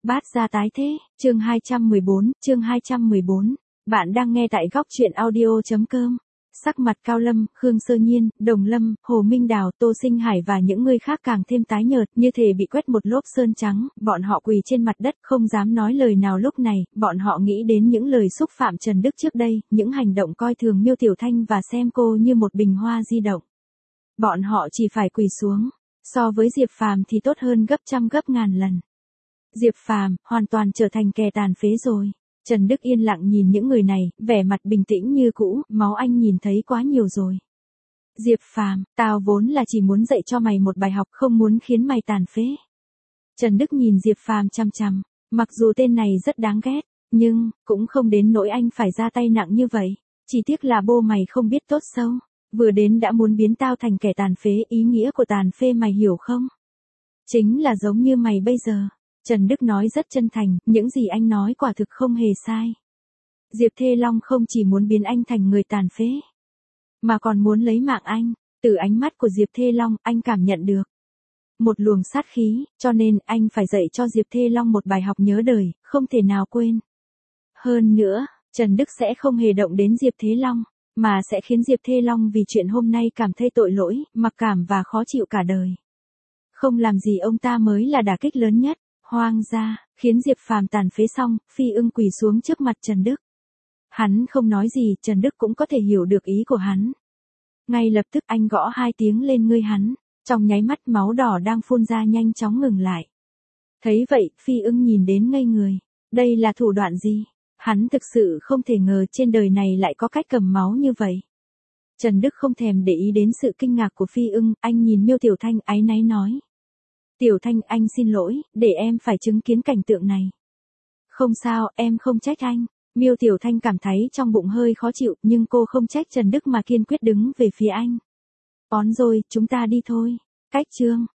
Bát gia tái thế, chương 214. Bạn đang nghe tại góc truyện audio.com. Sắc mặt Cao Lâm, Khương Sơ Nhiên, Đồng Lâm, Hồ Minh Đào, Tô Sinh Hải và những người khác càng thêm tái nhợt, như thể bị quét một lốp sơn trắng, bọn họ quỳ trên mặt đất, không dám nói lời nào. Lúc này, bọn họ nghĩ đến những lời xúc phạm Trần Đức trước đây, những hành động coi thường Miêu Tiểu Thanh và xem cô như một bình hoa di động. Bọn họ chỉ phải quỳ xuống, so với Diệp Phàm thì tốt hơn gấp trăm gấp ngàn lần. Diệp Phàm hoàn toàn trở thành kẻ tàn phế rồi. Trần Đức yên lặng nhìn những người này, vẻ mặt bình tĩnh như cũ, máu anh nhìn thấy quá nhiều rồi. Diệp Phàm, tao vốn là chỉ muốn dạy cho mày một bài học, không muốn khiến mày tàn phế. Trần Đức nhìn Diệp Phàm chằm chằm, mặc dù tên này rất đáng ghét, nhưng cũng không đến nỗi anh phải ra tay nặng như vậy. Chỉ tiếc là bô mày không biết tốt xấu, vừa đến đã muốn biến tao thành kẻ tàn phế. Ý nghĩa của tàn phế mày hiểu không? Chính là giống như mày bây giờ. Trần Đức nói rất chân thành, những gì anh nói quả thực không hề sai. Diệp Thê Long không chỉ muốn biến anh thành người tàn phế, mà còn muốn lấy mạng anh. Từ ánh mắt của Diệp Thê Long, anh cảm nhận được một luồng sát khí, cho nên anh phải dạy cho Diệp Thê Long một bài học nhớ đời, không thể nào quên. Hơn nữa, Trần Đức sẽ không hề động đến Diệp Thê Long, mà sẽ khiến Diệp Thê Long vì chuyện hôm nay cảm thấy tội lỗi, mặc cảm và khó chịu cả đời. Không làm gì ông ta mới là đả kích lớn nhất. Hoang gia, khiến Diệp Phàm tàn phế xong, Phi Ưng quỳ xuống trước mặt Trần Đức. Hắn không nói gì, Trần Đức cũng có thể hiểu được ý của hắn. Ngay lập tức anh gõ 2 tiếng lên ngươi hắn, trong nháy mắt máu đỏ đang phun ra nhanh chóng ngừng lại. Thấy vậy, Phi Ưng nhìn đến ngây người. Đây là thủ đoạn gì? Hắn thực sự không thể ngờ trên đời này lại có cách cầm máu như vậy. Trần Đức không thèm để ý đến sự kinh ngạc của Phi Ưng, anh nhìn Miêu Tiểu Thanh áy náy nói. Tiểu Thanh, anh xin lỗi, để em phải chứng kiến cảnh tượng này. Không sao, em không trách anh. Miêu Tiểu Thanh cảm thấy trong bụng hơi khó chịu, nhưng cô không trách Trần Đức mà kiên quyết đứng về phía anh. Ón rồi, chúng ta đi thôi. Cách chương